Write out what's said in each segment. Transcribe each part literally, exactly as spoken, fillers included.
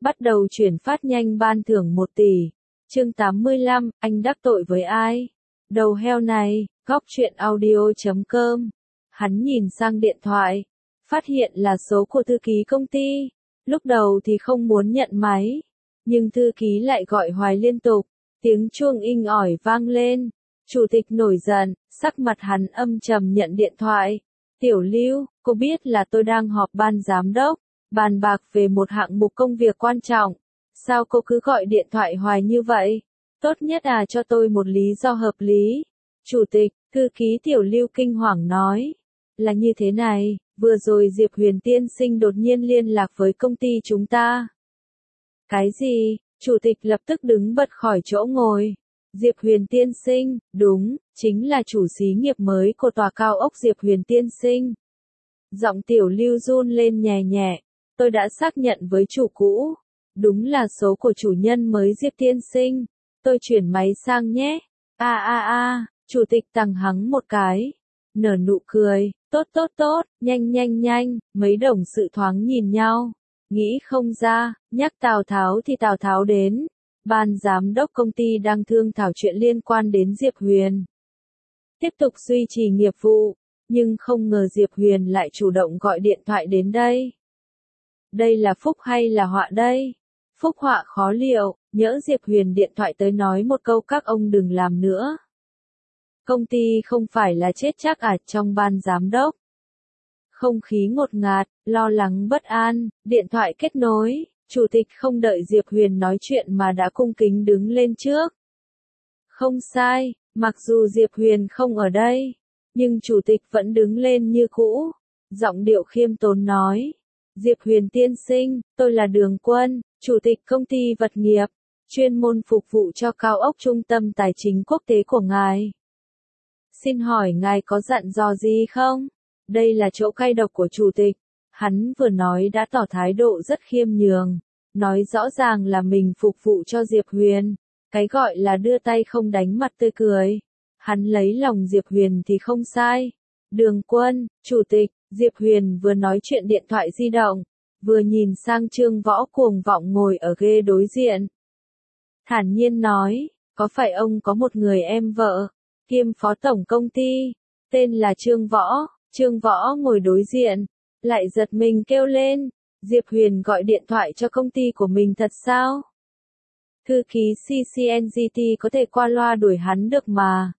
Bắt đầu chuyển phát nhanh ban thưởng một tỷ. Chương tám mươi lăm, anh đắc tội với ai? Đầu heo này, góc truyện audio chấm com. Hắn nhìn sang điện thoại, phát hiện là số của thư ký công ty. Lúc đầu thì không muốn nhận máy, nhưng thư ký lại gọi hoài liên tục, tiếng chuông inh ỏi vang lên. Chủ tịch nổi giận, sắc mặt hắn âm trầm nhận điện thoại. Tiểu Lưu, cô biết là tôi đang họp ban giám đốc, bàn bạc về một hạng mục công việc quan trọng. Sao cô cứ gọi điện thoại hoài như vậy? Tốt nhất à cho tôi một lý do hợp lý. Chủ tịch, thư ký Tiểu Lưu kinh hoàng nói. Là như thế này, vừa rồi Diệp Huyền tiên sinh đột nhiên liên lạc với công ty chúng ta. Cái gì? Chủ tịch lập tức đứng bật khỏi chỗ ngồi. Diệp Huyền tiên sinh, đúng, chính là chủ xí nghiệp mới của tòa cao ốc Diệp Huyền tiên sinh. Giọng Tiểu Lưu run lên nhẹ nhẹ, tôi đã xác nhận với chủ cũ. Đúng là số của chủ nhân mới Diệp tiên sinh. Tôi chuyển máy sang nhé. A a a, chủ tịch tằng hắng một cái. Nở nụ cười, tốt tốt tốt, nhanh nhanh nhanh, mấy đồng sự thoáng nhìn nhau. Nghĩ không ra, nhắc Tào Tháo thì Tào Tháo đến. Ban giám đốc công ty đang thương thảo chuyện liên quan đến Diệp Huyền. Tiếp tục duy trì nghiệp vụ, nhưng không ngờ Diệp Huyền lại chủ động gọi điện thoại đến đây. Đây là phúc hay là họa đây? Phúc họa khó liệu, nhỡ Diệp Huyền điện thoại tới nói một câu các ông đừng làm nữa. Công ty không phải là chết chắc à trong ban giám đốc. Không khí ngột ngạt, lo lắng bất an, điện thoại kết nối, chủ tịch không đợi Diệp Huyền nói chuyện mà đã cung kính đứng lên trước. Không sai, mặc dù Diệp Huyền không ở đây, nhưng chủ tịch vẫn đứng lên như cũ, giọng điệu khiêm tốn nói. Diệp Huyền tiên sinh, tôi là Đường Quân, chủ tịch công ty vật nghiệp, chuyên môn phục vụ cho cao ốc trung tâm tài chính quốc tế của ngài. Xin hỏi ngài có dặn dò gì không? Đây là chỗ cay độc của chủ tịch. Hắn vừa nói đã tỏ thái độ rất khiêm nhường, nói rõ ràng là mình phục vụ cho Diệp Huyền, cái gọi là đưa tay không đánh mặt tươi cười. Hắn lấy lòng Diệp Huyền thì không sai. Đường Quân, chủ tịch, Diệp Huyền vừa nói chuyện điện thoại di động, vừa nhìn sang Trương Võ cuồng vọng ngồi ở ghế đối diện. Thản nhiên nói, có phải ông có một người em vợ, kiêm phó tổng công ty, tên là Trương Võ. Trương Võ ngồi đối diện, lại giật mình kêu lên, Diệp Huyền gọi điện thoại cho công ty của mình thật sao? Thư ký xê xê en giê tê có thể qua loa đuổi hắn được mà.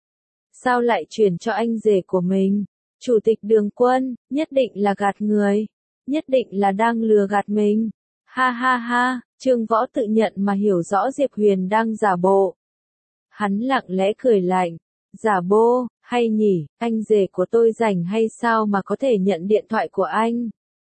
Sao lại chuyển cho anh rể của mình? Chủ tịch Đường Quân, nhất định là gạt người, nhất định là đang lừa gạt mình. Ha ha ha, Trương Võ tự nhận mà hiểu rõ Diệp Huyền đang giả bộ. Hắn lặng lẽ cười lạnh, giả bộ, hay nhỉ, anh rể của tôi rảnh hay sao mà có thể nhận điện thoại của anh?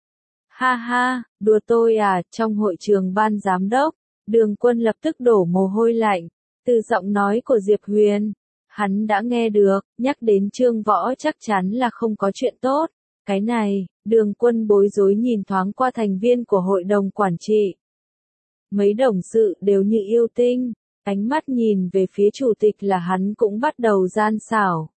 Ha ha, đùa tôi à, trong hội trường ban giám đốc, Đường Quân lập tức đổ mồ hôi lạnh, từ giọng nói của Diệp Huyền. Hắn đã nghe được, nhắc đến Trương Võ chắc chắn là không có chuyện tốt. Cái này, Đường Quân bối rối nhìn thoáng qua thành viên của hội đồng quản trị. Mấy đồng sự đều như yêu tinh, ánh mắt nhìn về phía chủ tịch là hắn cũng bắt đầu gian xảo.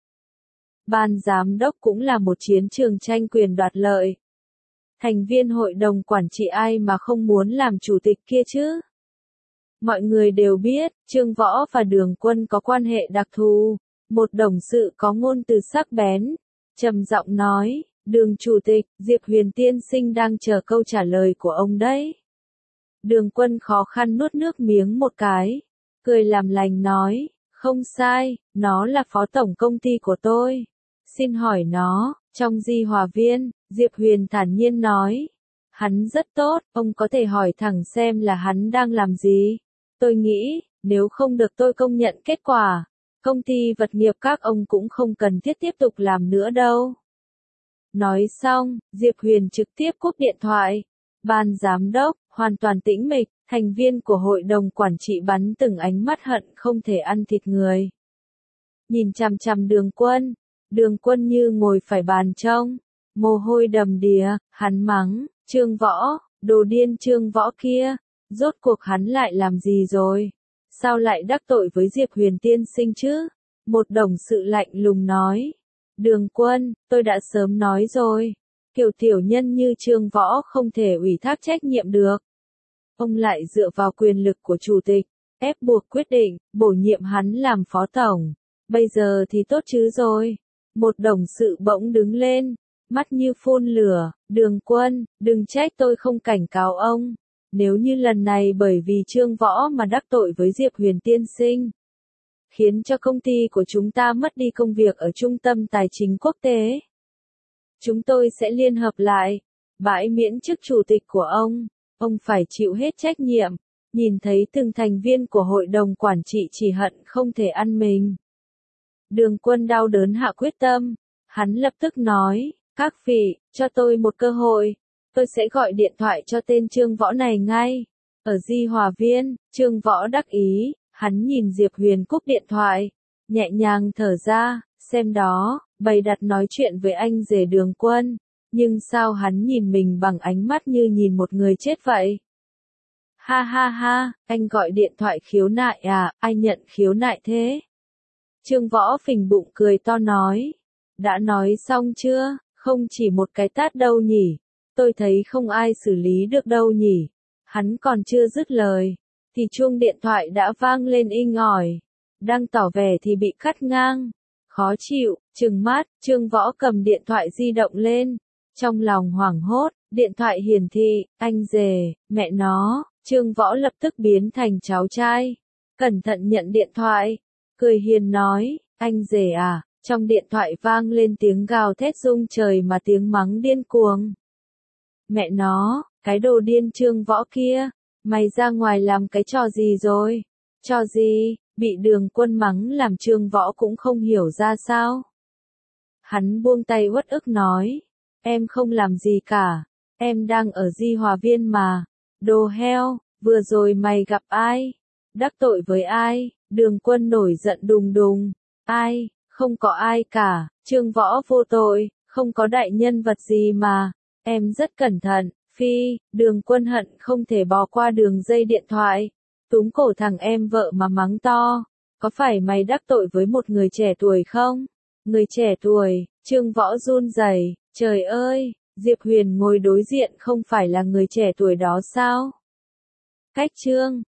Ban giám đốc cũng là một chiến trường tranh quyền đoạt lợi. Thành viên hội đồng quản trị ai mà không muốn làm chủ tịch kia chứ? Mọi người đều biết, Trương Võ và Đường Quân có quan hệ đặc thù. Một đồng sự có ngôn từ sắc bén, trầm giọng nói, Đường chủ tịch, Diệp Huyền tiên sinh đang chờ câu trả lời của ông đấy. Đường Quân khó khăn nuốt nước miếng một cái, cười làm lành nói, không sai, nó là phó tổng công ty của tôi. Xin hỏi nó, trong Di Hòa Viên, Diệp Huyền thản nhiên nói. Hắn rất tốt, ông có thể hỏi thẳng xem là hắn đang làm gì. Tôi nghĩ, nếu không được tôi công nhận kết quả, công ty vật nghiệp các ông cũng không cần thiết tiếp tục làm nữa đâu. Nói xong, Diệp Huyền trực tiếp cúp điện thoại. Ban giám đốc, hoàn toàn tĩnh mịch, thành viên của hội đồng quản trị bắn từng ánh mắt hận không thể ăn thịt người. Nhìn chằm chằm Đường Quân, Đường Quân như ngồi phải bàn trông, mồ hôi đầm đìa, hắn mắng, Trương Võ, đồ điên Trương Võ kia, rốt cuộc hắn lại làm gì rồi? Sao lại đắc tội với Diệp Huyền tiên sinh chứ? Một đồng sự lạnh lùng nói. Đường Quân, tôi đã sớm nói rồi, kiểu tiểu nhân như Trương Võ không thể ủy thác trách nhiệm được. ông lại dựa vào quyền lực của chủ tịch, ép buộc quyết định, bổ nhiệm hắn làm phó tổng. Bây giờ thì tốt chứ rồi. Một đồng sự bỗng đứng lên, mắt như phun lửa, Đường Quân, đừng trách tôi không cảnh cáo ông. Nếu như lần này bởi vì Trương Võ mà đắc tội với Diệp Huyền tiên sinh, khiến cho công ty của chúng ta mất đi công việc ở trung tâm tài chính quốc tế, chúng tôi sẽ liên hợp lại, bãi miễn chức chủ tịch của ông, ông phải chịu hết trách nhiệm. Nhìn thấy từng thành viên của hội đồng quản trị chỉ hận không thể ăn mình. Đường Quân đau đớn hạ quyết tâm, hắn lập tức nói, các vị, cho tôi một cơ hội, tôi sẽ gọi điện thoại cho tên Trương Võ này ngay. Ở Di Hòa Viên, Trương Võ đắc ý, hắn nhìn Diệp Huyền cúp điện thoại, nhẹ nhàng thở ra, xem đó, bày đặt nói chuyện với anh rể Đường Quân, nhưng sao hắn nhìn mình bằng ánh mắt như nhìn một người chết vậy? Ha ha ha, anh gọi điện thoại khiếu nại à, ai nhận khiếu nại thế? Trương Võ phình bụng cười to nói, đã nói xong chưa, không chỉ một cái tát đâu nhỉ, tôi thấy không ai xử lý được đâu nhỉ. Hắn còn chưa dứt lời, thì chuông điện thoại đã vang lên inh ỏi, đang tỏ vẻ thì bị cắt ngang. Khó chịu, trừng mắt, Trương Võ cầm điện thoại di động lên, trong lòng hoảng hốt, điện thoại hiển thị, anh rể, mẹ nó. Trương Võ lập tức biến thành cháu trai, cẩn thận nhận điện thoại, cười hiền nói, anh rể à, trong điện thoại vang lên tiếng gào thét rung trời mà tiếng mắng điên cuồng. Mẹ nó, cái đồ điên Trương Võ kia, mày ra ngoài làm cái trò gì rồi? Trò gì, bị Đường Quân mắng làm Trương Võ cũng không hiểu ra sao. Hắn buông tay uất ức nói, em không làm gì cả, em đang ở Di Hòa Viên mà. Đồ heo, vừa rồi mày gặp ai? Đắc tội với ai? Đường Quân nổi giận đùng đùng. Ai? Không có ai cả, Trương Võ vô tội, không có đại nhân vật gì mà. Em rất cẩn thận, phi, Đường Quân hận không thể bò qua đường dây điện thoại. Túm cổ thằng em vợ mà mắng to. Có phải mày đắc tội với một người trẻ tuổi không? Người trẻ tuổi, Trương Võ run rẩy, trời ơi! Diệp Huyền ngồi đối diện không phải là người trẻ tuổi đó sao? Cách Trương